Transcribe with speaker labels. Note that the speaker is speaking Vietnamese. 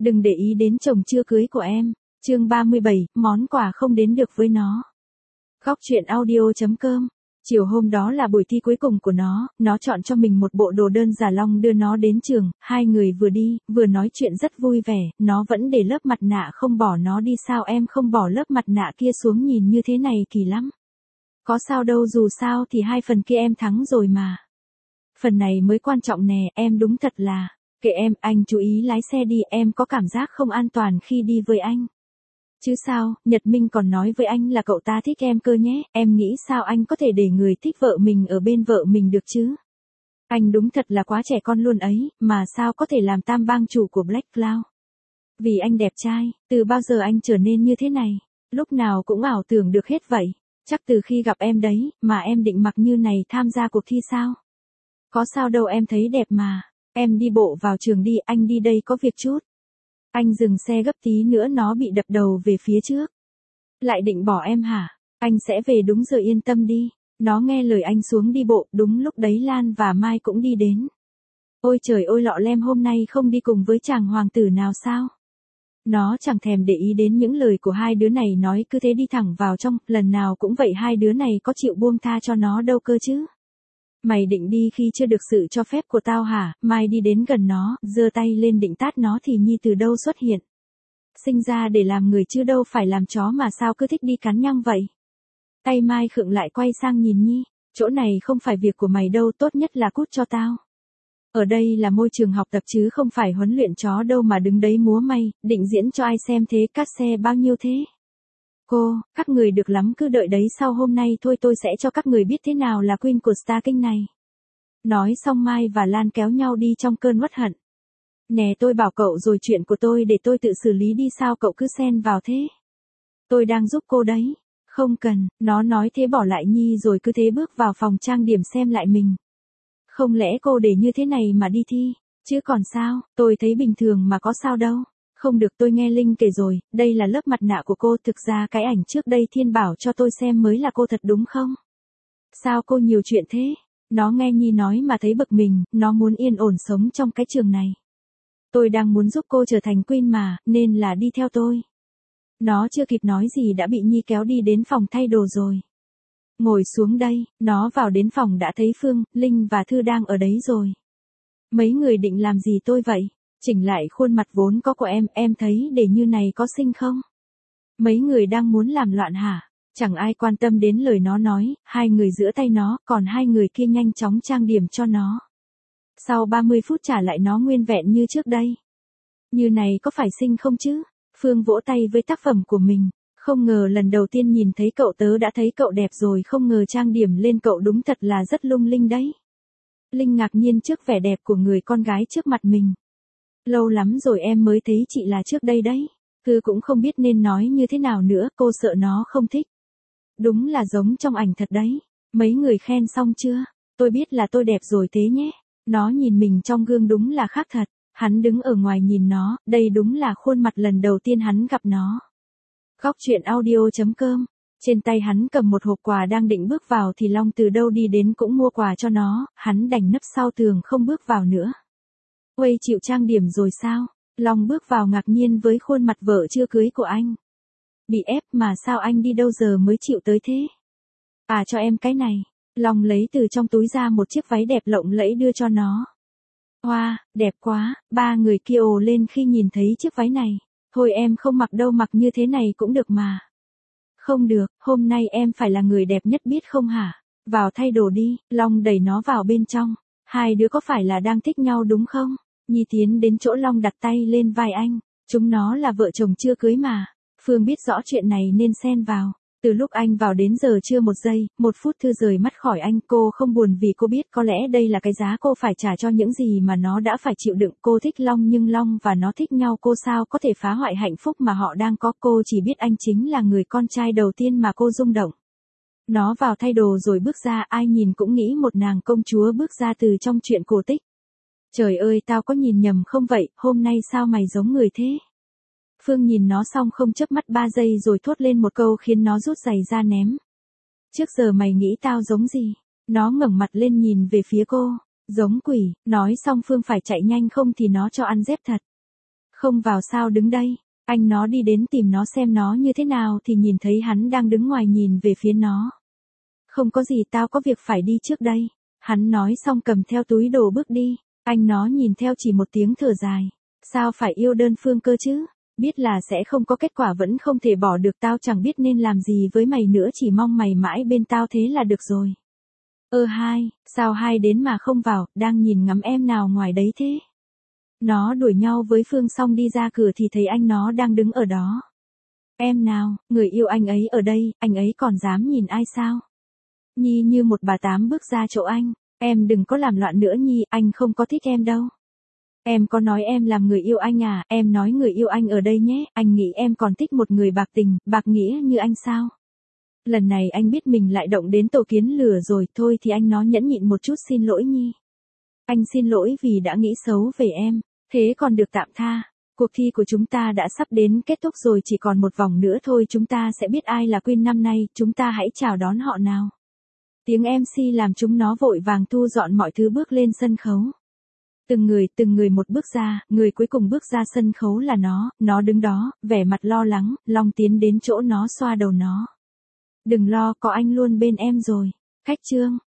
Speaker 1: Đừng để ý đến chồng chưa cưới của em. Chương 37, món quà không đến được với nó. Góc truyện audio.com. Chiều hôm đó là buổi thi cuối cùng của nó chọn cho mình một bộ đồ đơn giả Long đưa nó đến trường, hai người vừa đi, vừa nói chuyện rất vui vẻ, nó vẫn để lớp mặt nạ không bỏ nó đi. Sao em không bỏ lớp mặt nạ kia xuống, nhìn như thế này kỳ lắm. Có sao đâu, dù sao thì hai phần kia em thắng rồi mà. Phần này mới quan trọng nè, em đúng thật là, kệ em, anh chú ý lái xe đi, em có cảm giác không an toàn khi đi với anh. Chứ sao, Nhật Minh còn nói với anh là cậu ta thích em cơ nhé, em nghĩ sao anh có thể để người thích vợ mình ở bên vợ mình được chứ? Anh đúng thật là quá trẻ con luôn ấy, mà sao có thể làm tam bang chủ của Black Cloud? Vì anh đẹp trai, từ bao giờ anh trở nên như thế này? Lúc nào cũng ảo tưởng được hết vậy. Chắc từ khi gặp em đấy, mà em định mặc như này tham gia cuộc thi sao? Có sao đâu, em thấy đẹp mà. Em đi bộ vào trường đi, anh đi đây có việc chút. Anh dừng xe gấp tí nữa nó bị đập đầu về phía trước. Lại định bỏ em hả? Anh sẽ về đúng giờ, yên tâm đi. Nó nghe lời anh xuống đi bộ, đúng lúc đấy Lan và Mai cũng đi đến. Ôi trời ơi, Lọ Lem hôm nay không đi cùng với chàng hoàng tử nào sao? Nó chẳng thèm để ý đến những lời của hai đứa này nói, cứ thế đi thẳng vào trong, lần nào cũng vậy, hai đứa này có chịu buông tha cho nó đâu cơ chứ. Mày định đi khi chưa được sự cho phép của tao hả? Mai đi đến gần nó, giơ tay lên định tát nó thì Nhi từ đâu xuất hiện. Sinh ra để làm người chứ đâu phải làm chó mà sao cứ thích đi cắn nhăng vậy? Tay Mai khựng lại, quay sang nhìn Nhi, chỗ này không phải việc của mày đâu, tốt nhất là cút cho tao. Ở đây là môi trường học tập chứ không phải huấn luyện chó đâu mà đứng đấy múa may, định diễn cho ai xem thế, cát xe bao nhiêu thế? Cô, các người được lắm, cứ đợi đấy, sau hôm nay thôi tôi sẽ cho các người biết thế nào là Queen của Star King này. Nói xong Mai và Lan kéo nhau đi trong cơn uất hận. Nè, tôi bảo cậu rồi, chuyện của tôi để tôi tự xử lý đi, sao cậu cứ xen vào thế? Tôi đang giúp cô đấy. Không cần, nó nói thế bỏ lại Nhi rồi cứ thế bước vào phòng trang điểm xem lại mình. Không lẽ cô để như thế này mà đi thi? Chứ còn sao, tôi thấy bình thường mà có sao đâu. Không được, tôi nghe Linh kể rồi, đây là lớp mặt nạ của cô, thực ra cái ảnh trước đây Thiên bảo cho tôi xem mới là cô thật đúng không? Sao cô nhiều chuyện thế? Nó nghe Nhi nói mà thấy bực mình, nó muốn yên ổn sống trong cái trường này. Tôi đang muốn giúp cô trở thành Queen mà, nên là đi theo tôi. Nó chưa kịp nói gì đã bị Nhi kéo đi đến phòng thay đồ rồi. Ngồi xuống đây, nó vào đến phòng đã thấy Phương, Linh và Thư đang ở đấy rồi. Mấy người định làm gì tôi vậy? Chỉnh lại khuôn mặt vốn có của em thấy để như này có xinh không? Mấy người đang muốn làm loạn hả? Chẳng ai quan tâm đến lời nó nói, hai người giữa tay nó, còn hai người kia nhanh chóng trang điểm cho nó. Sau 30 phút trả lại nó nguyên vẹn như trước đây. Như này có phải xinh không chứ? Phương vỗ tay với tác phẩm của mình. Không ngờ lần đầu tiên nhìn thấy cậu tớ đã thấy cậu đẹp rồi, không ngờ trang điểm lên cậu đúng thật là rất lung linh đấy. Linh ngạc nhiên trước vẻ đẹp của người con gái trước mặt mình. Lâu lắm rồi em mới thấy chị là trước đây đấy. Cứ cũng không biết nên nói như thế nào nữa, cô sợ nó không thích. Đúng là giống trong ảnh thật đấy. Mấy người khen xong chưa? Tôi biết là tôi đẹp rồi thế nhé. Nó nhìn mình trong gương đúng là khác thật. Hắn đứng ở ngoài nhìn nó, đây đúng là khuôn mặt lần đầu tiên hắn gặp nó. Góc truyện audio.com. Trên tay hắn cầm một hộp quà, đang định bước vào thì Long từ đâu đi đến cũng mua quà cho nó, hắn đành nấp sau tường không bước vào nữa. Uây, chịu trang điểm rồi sao? Long bước vào ngạc nhiên với khuôn mặt vợ chưa cưới của anh. Bị ép mà, sao anh đi đâu giờ mới chịu tới thế? À, cho em cái này. Long lấy từ trong túi ra một chiếc váy đẹp lộng lẫy đưa cho nó. Wow, đẹp quá, ba người kia ồ lên khi nhìn thấy chiếc váy này. Thôi em không mặc đâu, mặc như thế này cũng được mà. Không được, hôm nay em phải là người đẹp nhất biết không hả? Vào thay đồ đi. Long đẩy nó vào bên trong. Hai đứa có phải là đang thích nhau đúng không? Nhi tiến đến chỗ Long đặt tay lên vai anh. Chúng nó là vợ chồng chưa cưới mà. Phương biết rõ chuyện này nên xen vào. Từ lúc anh vào đến giờ chưa một giây, một phút Thư rời mắt khỏi anh. Cô không buồn vì cô biết có lẽ đây là cái giá cô phải trả cho những gì mà nó đã phải chịu đựng. Cô thích Long nhưng Long và nó thích nhau, cô sao có thể phá hoại hạnh phúc mà họ đang có. Cô chỉ biết anh chính là người con trai đầu tiên mà cô rung động. Nó vào thay đồ rồi bước ra, ai nhìn cũng nghĩ một nàng công chúa bước ra từ trong truyện cổ tích. Trời ơi, tao có nhìn nhầm không vậy, hôm nay sao mày giống người thế? Phương nhìn nó xong không chớp mắt 3 giây rồi thốt lên một câu khiến nó rút giày ra ném. Trước giờ mày nghĩ tao giống gì? Nó ngẩng mặt lên nhìn về phía cô. Giống quỷ. Nói xong Phương phải chạy nhanh không thì nó cho ăn dép thật. Không vào sao đứng đây. Anh nó đi đến tìm nó xem nó như thế nào thì nhìn thấy hắn đang đứng ngoài nhìn về phía nó. Không có gì, tao có việc phải đi trước đây. Hắn nói xong cầm theo túi đồ bước đi. Anh nó nhìn theo chỉ một tiếng thở dài. Sao phải yêu đơn phương cơ chứ? Biết là sẽ không có kết quả vẫn không thể bỏ được, tao chẳng biết nên làm gì với mày nữa, chỉ mong mày mãi bên tao thế là được rồi. Hai, sao hai đến mà không vào, đang nhìn ngắm em nào ngoài đấy thế? Nó đuổi nhau với Phương xong đi ra cửa thì thấy anh nó đang đứng ở đó. Em nào, người yêu anh ấy ở đây, anh ấy còn dám nhìn ai sao? Nhi như một bà tám bước ra chỗ anh. Em đừng có làm loạn nữa Nhi, anh không có thích em đâu. Em có nói em làm người yêu anh à, em nói người yêu anh ở đây nhé, anh nghĩ em còn thích một người bạc tình, bạc nghĩa như anh sao? Lần này anh biết mình lại động đến tổ kiến lửa rồi, thôi thì anh nó nhẫn nhịn một chút, xin lỗi Nhi. Anh xin lỗi vì đã nghĩ xấu về em, thế còn được tạm tha. Cuộc thi của chúng ta đã sắp đến kết thúc rồi, chỉ còn một vòng nữa thôi chúng ta sẽ biết ai là Queen năm nay, chúng ta hãy chào đón họ nào. Tiếng MC làm chúng nó vội vàng thu dọn mọi thứ bước lên sân khấu. Từng người một bước ra, người cuối cùng bước ra sân khấu là nó đứng đó, vẻ mặt lo lắng, Long tiến đến chỗ nó xoa đầu nó. Đừng lo, có anh luôn bên em rồi. Khách trương,